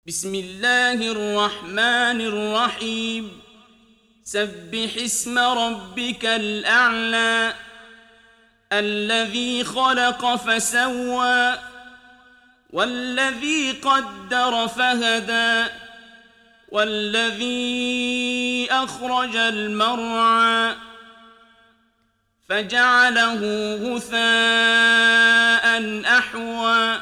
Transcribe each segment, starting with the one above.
بسم الله الرحمن الرحيم سبح اسم ربك الأعلى الذي خلق فسوى والذي قدر فهدى والذي أخرج المرعى فجعله غثاء أحوى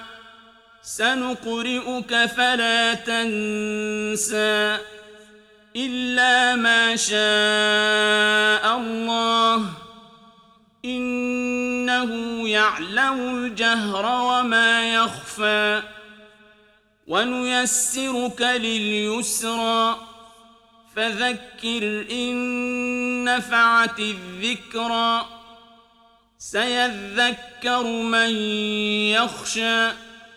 سنقرئك فلا تنسى إلا ما شاء الله إنه يعلم الجهر وما يخفى ونيسرك لليسرى فذكر إن نفعت الذكرى سيذكر من يخشى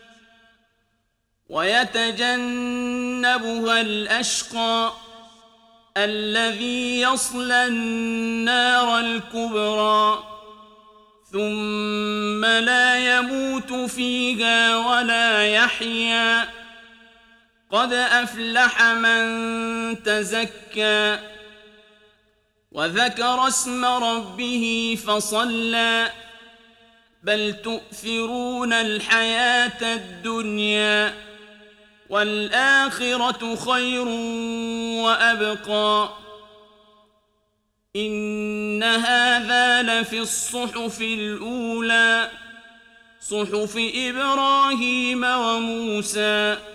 ويتجنبها الأشقى الذي يصلى النار الكبرى ثم لا يموت فيها ولا يحيا قد أفلح من تزكى وذكر اسم ربه فصلى بل تؤثرون الحياة الدنيا والآخرة خير وأبقى إن هذا لفي الصحف الأولى صحف إبراهيم وموسى